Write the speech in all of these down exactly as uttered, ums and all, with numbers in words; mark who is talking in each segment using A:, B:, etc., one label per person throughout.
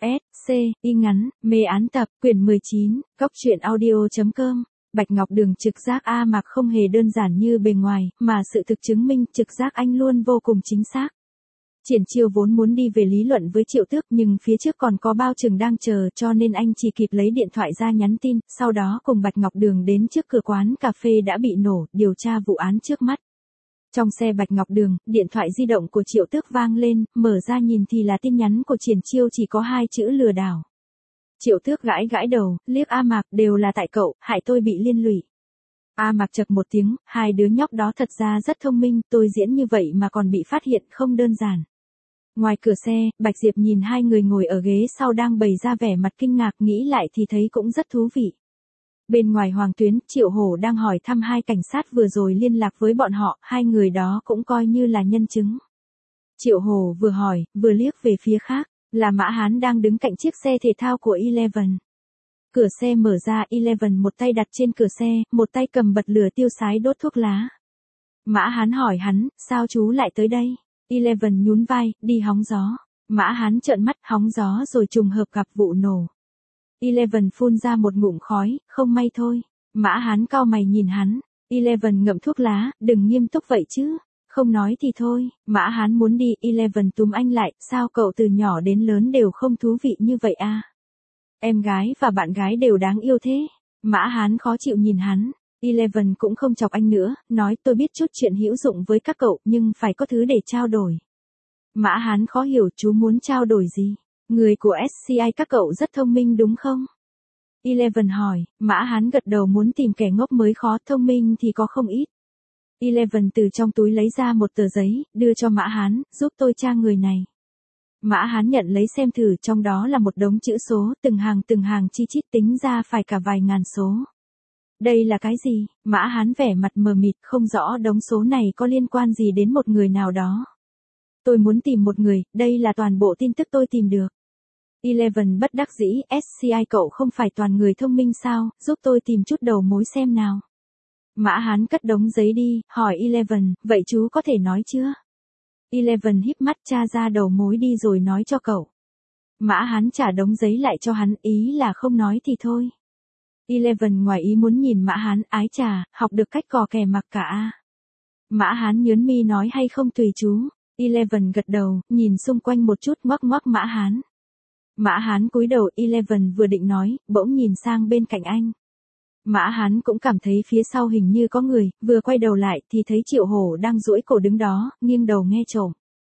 A: S, C, y ngắn, mê án tập, quyển mười chín, góc truyện audio.com. Bạch Ngọc Đường trực giác A Mạc không hề đơn giản như bề ngoài, mà sự thực chứng minh trực giác anh luôn vô cùng chính xác. Triển Chiêu vốn muốn đi về lý luận với Triệu Tước nhưng phía trước còn có bao chừng đang chờ cho nên anh chỉ kịp lấy điện thoại ra nhắn tin, sau đó cùng Bạch Ngọc Đường đến trước cửa quán cà phê đã bị nổ, điều tra vụ án trước mắt. Trong xe Bạch Ngọc Đường, điện thoại di động của Triệu Tước vang lên, mở ra nhìn thì là tin nhắn của Triển Chiêu chỉ có hai chữ lừa đảo. Triệu Tước gãi gãi đầu, liếc A Mạc, đều là tại cậu, hại tôi bị liên lụy. A Mạc chậc một tiếng, hai đứa nhóc đó thật ra rất thông minh, tôi diễn như vậy mà còn bị phát hiện không đơn giản. Ngoài cửa xe, Bạch Diệp nhìn hai người ngồi ở ghế sau đang bày ra vẻ mặt kinh ngạc, nghĩ lại thì thấy cũng rất thú vị. Bên ngoài Hoàng Tuyến, Triệu Hổ đang hỏi thăm hai cảnh sát vừa rồi liên lạc với bọn họ, hai người đó cũng coi như là nhân chứng. Triệu Hổ vừa hỏi, vừa liếc về phía khác, là Mã Hán đang đứng cạnh chiếc xe thể thao của Eleven. Cửa xe mở ra, Eleven một tay đặt trên cửa xe, một tay cầm bật lửa tiêu sái đốt thuốc lá. Mã Hán hỏi hắn, sao chú lại tới đây? Eleven nhún vai, đi hóng gió. Mã Hán trợn mắt, hóng gió rồi trùng hợp gặp vụ nổ. Eleven phun ra một ngụm khói, không may thôi. Mã Hán cau mày nhìn hắn. Eleven ngậm thuốc lá, đừng nghiêm túc vậy chứ. Không nói thì thôi. Mã Hán muốn đi, Eleven túm anh lại, sao cậu từ nhỏ đến lớn đều không thú vị như vậy à? Em gái và bạn gái đều đáng yêu thế. Mã Hán khó chịu nhìn hắn. Eleven cũng không chọc anh nữa, nói tôi biết chút chuyện hữu dụng với các cậu nhưng phải có thứ để trao đổi. Mã Hán khó hiểu, chú muốn trao đổi gì? Người của ét xê i các cậu rất thông minh đúng không? Eleven hỏi. Mã Hán gật đầu, muốn tìm kẻ ngốc mới khó, thông minh thì có không ít. Eleven từ trong túi lấy ra một tờ giấy, đưa cho Mã Hán, giúp tôi tra người này. Mã Hán nhận lấy xem thử, trong đó là một đống chữ số, từng hàng từng hàng chi chít tính ra phải cả vài ngàn số. Đây là cái gì? Mã Hán vẻ mặt mờ mịt, không rõ đống số này có liên quan gì đến một người nào đó. Tôi muốn tìm một người, đây là toàn bộ tin tức tôi tìm được. Eleven bất đắc dĩ, ét xê i cậu không phải toàn người thông minh sao, giúp tôi tìm chút đầu mối xem nào. Mã Hán cất đống giấy đi, hỏi Eleven, vậy chú có thể nói chưa? Eleven híp mắt, tra ra đầu mối đi rồi nói cho cậu. Mã Hán trả đống giấy lại cho hắn, ý là không nói thì thôi. Eleven ngoài ý muốn nhìn Mã Hán, ái chà, học được cách cò kè mặc cả a. Mã Hán nhớn mi nói hay không tùy chú. Eleven gật đầu, nhìn xung quanh một chút, ngoắc ngoắc Mã Hán. Mã Hán cúi đầu, Eleven vừa định nói, bỗng nhìn sang bên cạnh anh. Mã Hán cũng cảm thấy phía sau hình như có người, vừa quay đầu lại thì thấy Triệu Hổ đang duỗi cổ đứng đó, nghiêng đầu nghe trộm.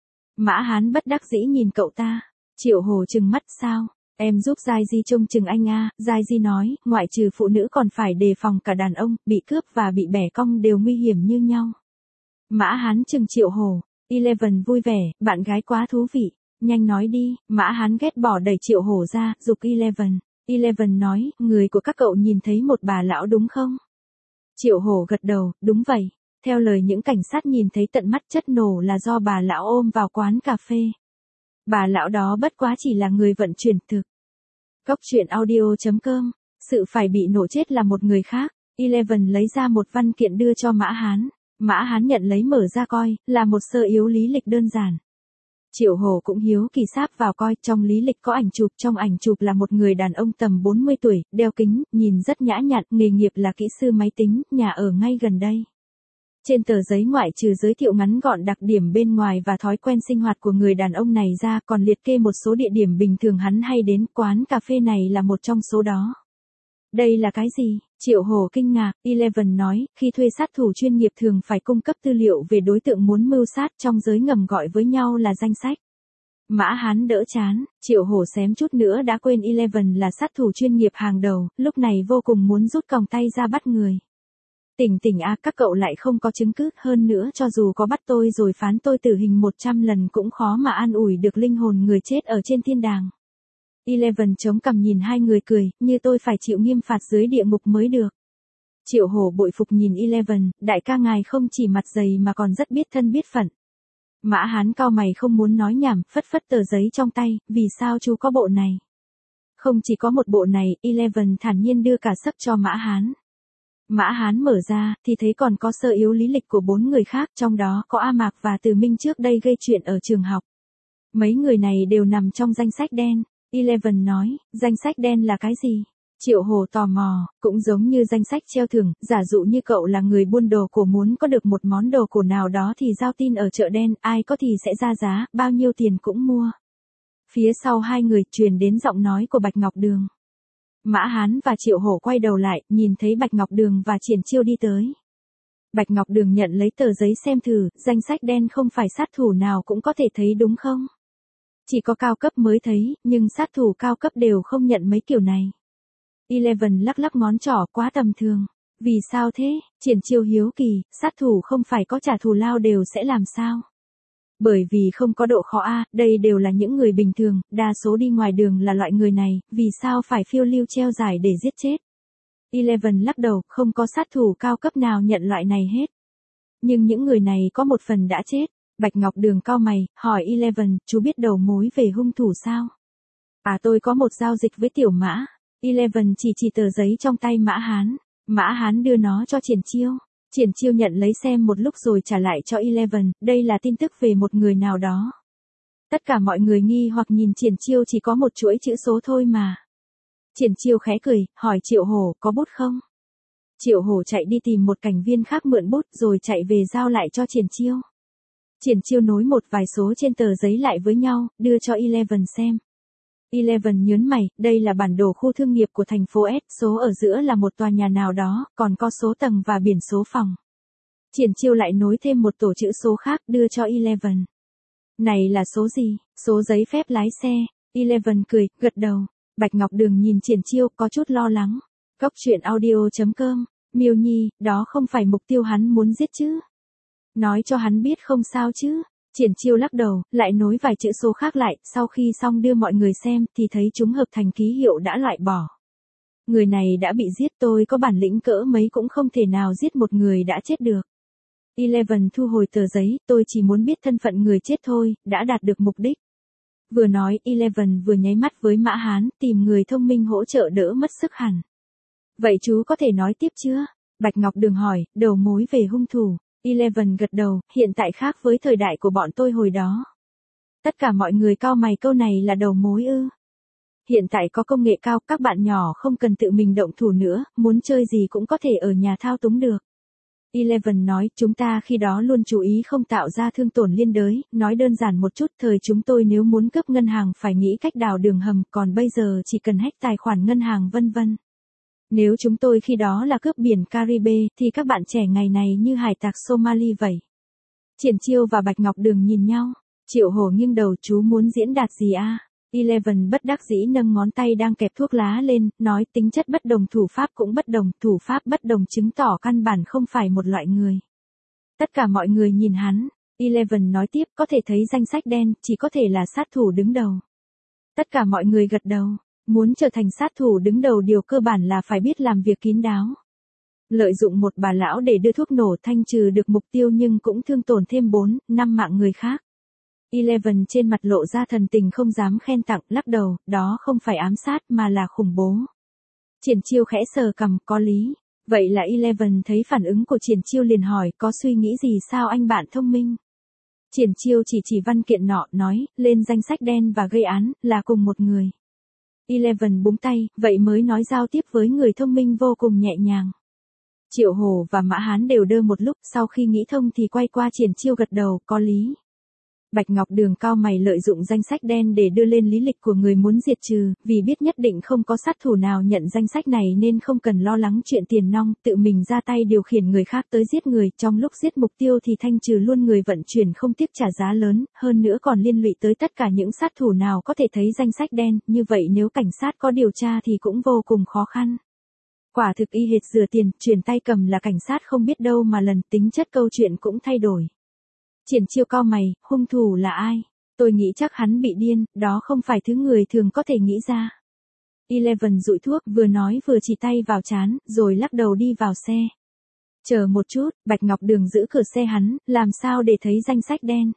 A: Mã Hán bất đắc dĩ nhìn cậu ta. Triệu Hổ trừng mắt, sao? Em giúp Giai Di trông chừng anh a. Giai Di nói, ngoại trừ phụ nữ còn phải đề phòng cả đàn ông, bị cướp và bị bẻ cong đều nguy hiểm như nhau. Mã Hán chừng Triệu Hổ. Eleven vui vẻ, bạn gái quá thú vị. Nhanh nói đi. Mã Hán ghét bỏ đẩy Triệu Hổ ra, giục Eleven. Eleven nói, người của các cậu nhìn thấy một bà lão đúng không? Triệu Hổ gật đầu, đúng vậy. Theo lời những cảnh sát nhìn thấy tận mắt, chất nổ là do bà lão ôm vào quán cà phê. Bà lão đó bất quá chỉ là người vận chuyển thực. Góc truyện audio.com. Sự phải bị nổ chết là một người khác. Eleven lấy ra một văn kiện đưa cho Mã Hán. Mã Hán nhận lấy mở ra coi, là một sơ yếu lý lịch đơn giản. Triệu Hổ cũng hiếu kỳ sáp vào coi, trong lý lịch có ảnh chụp, trong ảnh chụp là một người đàn ông tầm bốn mươi tuổi, đeo kính, nhìn rất nhã nhặn, nghề nghiệp là kỹ sư máy tính, nhà ở ngay gần đây. Trên tờ giấy ngoại trừ giới thiệu ngắn gọn đặc điểm bên ngoài và thói quen sinh hoạt của người đàn ông này ra, còn liệt kê một số địa điểm bình thường hắn hay đến, quán cà phê này là một trong số đó. Đây là cái gì? Triệu Hổ kinh ngạc. Eleven nói, khi thuê sát thủ chuyên nghiệp thường phải cung cấp tư liệu về đối tượng muốn mưu sát, trong giới ngầm gọi với nhau là danh sách. Mã Hán đỡ chán, Triệu Hổ xém chút nữa đã quên Eleven là sát thủ chuyên nghiệp hàng đầu, lúc này vô cùng muốn rút còng tay ra bắt người. Tỉnh tỉnh a, các cậu lại không có chứng cứ, hơn nữa cho dù có bắt tôi rồi phán tôi tử hình một trăm lần cũng khó mà an ủi được linh hồn người chết ở trên thiên đàng. Eleven chống cằm nhìn hai người cười, như tôi phải chịu nghiêm phạt dưới địa ngục mới được. Triệu Hổ bội phục nhìn Eleven, đại ca ngài không chỉ mặt dày mà còn rất biết thân biết phận. Mã Hán cau mày không muốn nói nhảm, phất phất tờ giấy trong tay, vì sao chú có bộ này? Không chỉ có một bộ này, Eleven thản nhiên đưa cả sấp cho Mã Hán. Mã Hán mở ra, thì thấy còn có sơ yếu lý lịch của bốn người khác, trong đó có A Mạc và Từ Minh trước đây gây chuyện ở trường học. Mấy người này đều nằm trong danh sách đen. Eleven nói, danh sách đen là cái gì? Triệu Hồ tò mò, cũng giống như danh sách treo thưởng, giả dụ như cậu là người buôn đồ cổ muốn có được một món đồ cổ nào đó thì giao tin ở chợ đen, ai có thì sẽ ra giá, bao nhiêu tiền cũng mua. Phía sau hai người truyền đến giọng nói của Bạch Ngọc Đường. Mã Hán và Triệu Hổ quay đầu lại, nhìn thấy Bạch Ngọc Đường và Triển Chiêu đi tới. Bạch Ngọc Đường nhận lấy tờ giấy xem thử, danh sách đen không phải sát thủ nào cũng có thể thấy đúng không? Chỉ có cao cấp mới thấy, nhưng sát thủ cao cấp đều không nhận mấy kiểu này. Eleven lắc lắc ngón trỏ, quá tầm thường. Vì sao thế? Triển Chiêu hiếu kỳ, sát thủ không phải có trả thù lao đều sẽ làm sao? Bởi vì không có độ khó a, đây đều là những người bình thường, đa số đi ngoài đường là loại người này, vì sao phải phiêu lưu treo giải để giết chết? Eleven lắc đầu, không có sát thủ cao cấp nào nhận loại này hết. Nhưng những người này có một phần đã chết. Bạch Ngọc Đường cau mày, hỏi Eleven, chú biết đầu mối về hung thủ sao? À, tôi có một giao dịch với Tiểu Mã. Eleven chỉ chỉ tờ giấy trong tay Mã Hán. Mã Hán đưa nó cho Triển Chiêu. Triển Chiêu nhận lấy xem một lúc rồi trả lại cho Eleven, đây là tin tức về một người nào đó. Tất cả mọi người nghi hoặc nhìn Triển Chiêu, chỉ có một chuỗi chữ số thôi mà. Triển Chiêu khẽ cười, hỏi Triệu Hổ, có bút không? Triệu Hổ chạy đi tìm một cảnh viên khác mượn bút rồi chạy về giao lại cho Triển Chiêu. Triển Chiêu nối một vài số trên tờ giấy lại với nhau, đưa cho Eleven xem. Eleven nhớn mày, đây là bản đồ khu thương nghiệp của thành phố S, số ở giữa là một tòa nhà nào đó, còn có số tầng và biển số phòng. Triển Chiêu lại nối thêm một tổ chữ số khác, đưa cho Eleven. Này là số gì? Số giấy phép lái xe. Eleven cười, gật đầu. Bạch Ngọc Đường nhìn Triển Chiêu, có chút lo lắng. Cốc truyện audio chấm com, Miêu Nhi, đó không phải mục tiêu hắn muốn giết chứ? Nói cho hắn biết không sao chứ? Triển Chiêu lắc đầu, lại nối vài chữ số khác lại, sau khi xong đưa mọi người xem, thì thấy chúng hợp thành ký hiệu đã loại bỏ. Người này đã bị giết, tôi có bản lĩnh cỡ mấy cũng không thể nào giết một người đã chết được. Eleven thu hồi tờ giấy, tôi chỉ muốn biết thân phận người chết thôi, đã đạt được mục đích. Vừa nói, Eleven vừa nháy mắt với Mã Hán, tìm người thông minh hỗ trợ đỡ mất sức hẳn. Vậy chú có thể nói tiếp chưa? Bạch Ngọc Đường hỏi, đầu mối về hung thủ. Eleven gật đầu, hiện tại khác với thời đại của bọn tôi hồi đó. Tất cả mọi người cau mày, câu này là đầu mối ư? Hiện tại có công nghệ cao, các bạn nhỏ không cần tự mình động thủ nữa, muốn chơi gì cũng có thể ở nhà thao túng được. Eleven nói, chúng ta khi đó luôn chú ý không tạo ra thương tổn liên đới, nói đơn giản một chút, thời chúng tôi nếu muốn cướp ngân hàng phải nghĩ cách đào đường hầm, còn bây giờ chỉ cần hack tài khoản ngân hàng vân vân. Nếu chúng tôi khi đó là cướp biển Caribe, thì các bạn trẻ ngày này như hải tặc Somali vậy. Triển Chiêu và Bạch Ngọc Đường nhìn nhau. Triệu Hổ nghiêng đầu, chú muốn diễn đạt gì a? Eleven bất đắc dĩ nâng ngón tay đang kẹp thuốc lá lên, nói tính chất bất đồng, thủ pháp cũng bất đồng, thủ pháp bất đồng chứng tỏ căn bản không phải một loại người. Tất cả mọi người nhìn hắn. Eleven nói tiếp, có thể thấy danh sách đen, chỉ có thể là sát thủ đứng đầu. Tất cả mọi người gật đầu. Muốn trở thành sát thủ đứng đầu điều cơ bản là phải biết làm việc kín đáo. Lợi dụng một bà lão để đưa thuốc nổ thanh trừ được mục tiêu nhưng cũng thương tổn thêm bốn, năm mạng người khác. Eleven trên mặt lộ ra thần tình không dám khen tặng, lắc đầu, đó không phải ám sát mà là khủng bố. Triển Chiêu khẽ sờ cằm, có lý. Vậy là Eleven thấy phản ứng của Triển Chiêu liền hỏi, có suy nghĩ gì sao anh bạn thông minh? Triển Chiêu chỉ chỉ văn kiện nọ, nói, lên danh sách đen và gây án, là cùng một người. Eleven búng tay, vậy mới nói giao tiếp với người thông minh vô cùng nhẹ nhàng. Triệu Hổ và Mã Hán đều đơ một lúc, sau khi nghĩ thông thì quay qua Triển Chiêu gật đầu, có lý. Bạch Ngọc Đường cau mày, lợi dụng danh sách đen để đưa lên lý lịch của người muốn diệt trừ, vì biết nhất định không có sát thủ nào nhận danh sách này nên không cần lo lắng chuyện tiền nong, tự mình ra tay điều khiển người khác tới giết người, trong lúc giết mục tiêu thì thanh trừ luôn người vận chuyển không tiếc trả giá lớn, hơn nữa còn liên lụy tới tất cả những sát thủ nào có thể thấy danh sách đen, như vậy nếu cảnh sát có điều tra thì cũng vô cùng khó khăn. Quả thực y hệt rửa tiền, chuyển tay cầm là cảnh sát không biết đâu mà lần, tính chất câu chuyện cũng thay đổi. Triển Chiêu cau mày, hung thủ là ai? Tôi nghĩ chắc hắn bị điên, đó không phải thứ người thường có thể nghĩ ra. Eleven dụi thuốc, vừa nói vừa chỉ tay vào trán, rồi lắc đầu đi vào xe. Chờ một chút, Bạch Ngọc Đường giữ cửa xe hắn, làm sao để thấy danh sách đen?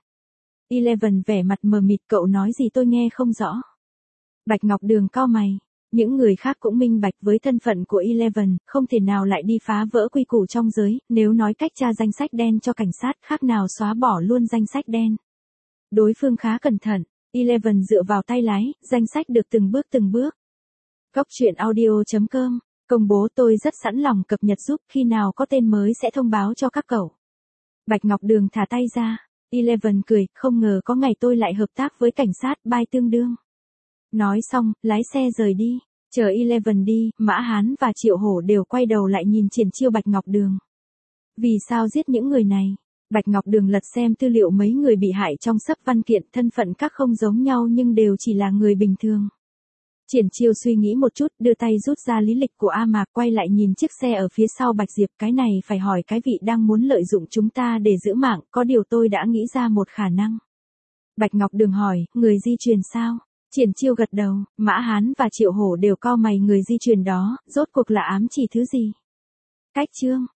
A: Eleven vẻ mặt mờ mịt, cậu nói gì tôi nghe không rõ. Bạch Ngọc Đường cau mày. Những người khác cũng minh bạch với thân phận của Eleven, không thể nào lại đi phá vỡ quy củ trong giới, nếu nói cách tra danh sách đen cho cảnh sát khác nào xóa bỏ luôn danh sách đen. Đối phương khá cẩn thận. Eleven dựa vào tay lái, danh sách được từng bước từng bước. Cốc truyện audio chấm com, công bố tôi rất sẵn lòng cập nhật giúp, khi nào có tên mới sẽ thông báo cho các cậu. Bạch Ngọc Đường thả tay ra. Eleven cười, không ngờ có ngày tôi lại hợp tác với cảnh sát, bai tương đương. Nói xong, lái xe rời đi. Chờ Eleven đi, Mã Hán và Triệu Hổ đều quay đầu lại nhìn triển chiêu Bạch Ngọc Đường. Vì sao giết những người này? Bạch Ngọc Đường lật xem tư liệu mấy người bị hại trong sấp văn kiện, thân phận các không giống nhau nhưng đều chỉ là người bình thường. Triển chiêu suy nghĩ một chút, đưa tay rút ra lý lịch của A Mạc, quay lại nhìn chiếc xe ở phía sau Bạch Diệp, cái này phải hỏi cái vị đang muốn lợi dụng chúng ta để giữ mạng, có điều tôi đã nghĩ ra một khả năng. Bạch Ngọc Đường hỏi, người di truyền sao? Triển chiêu gật đầu, Mã Hán và Triệu Hổ đều cau mày, người di truyền đó, rốt cuộc là ám chỉ thứ gì? Cách chương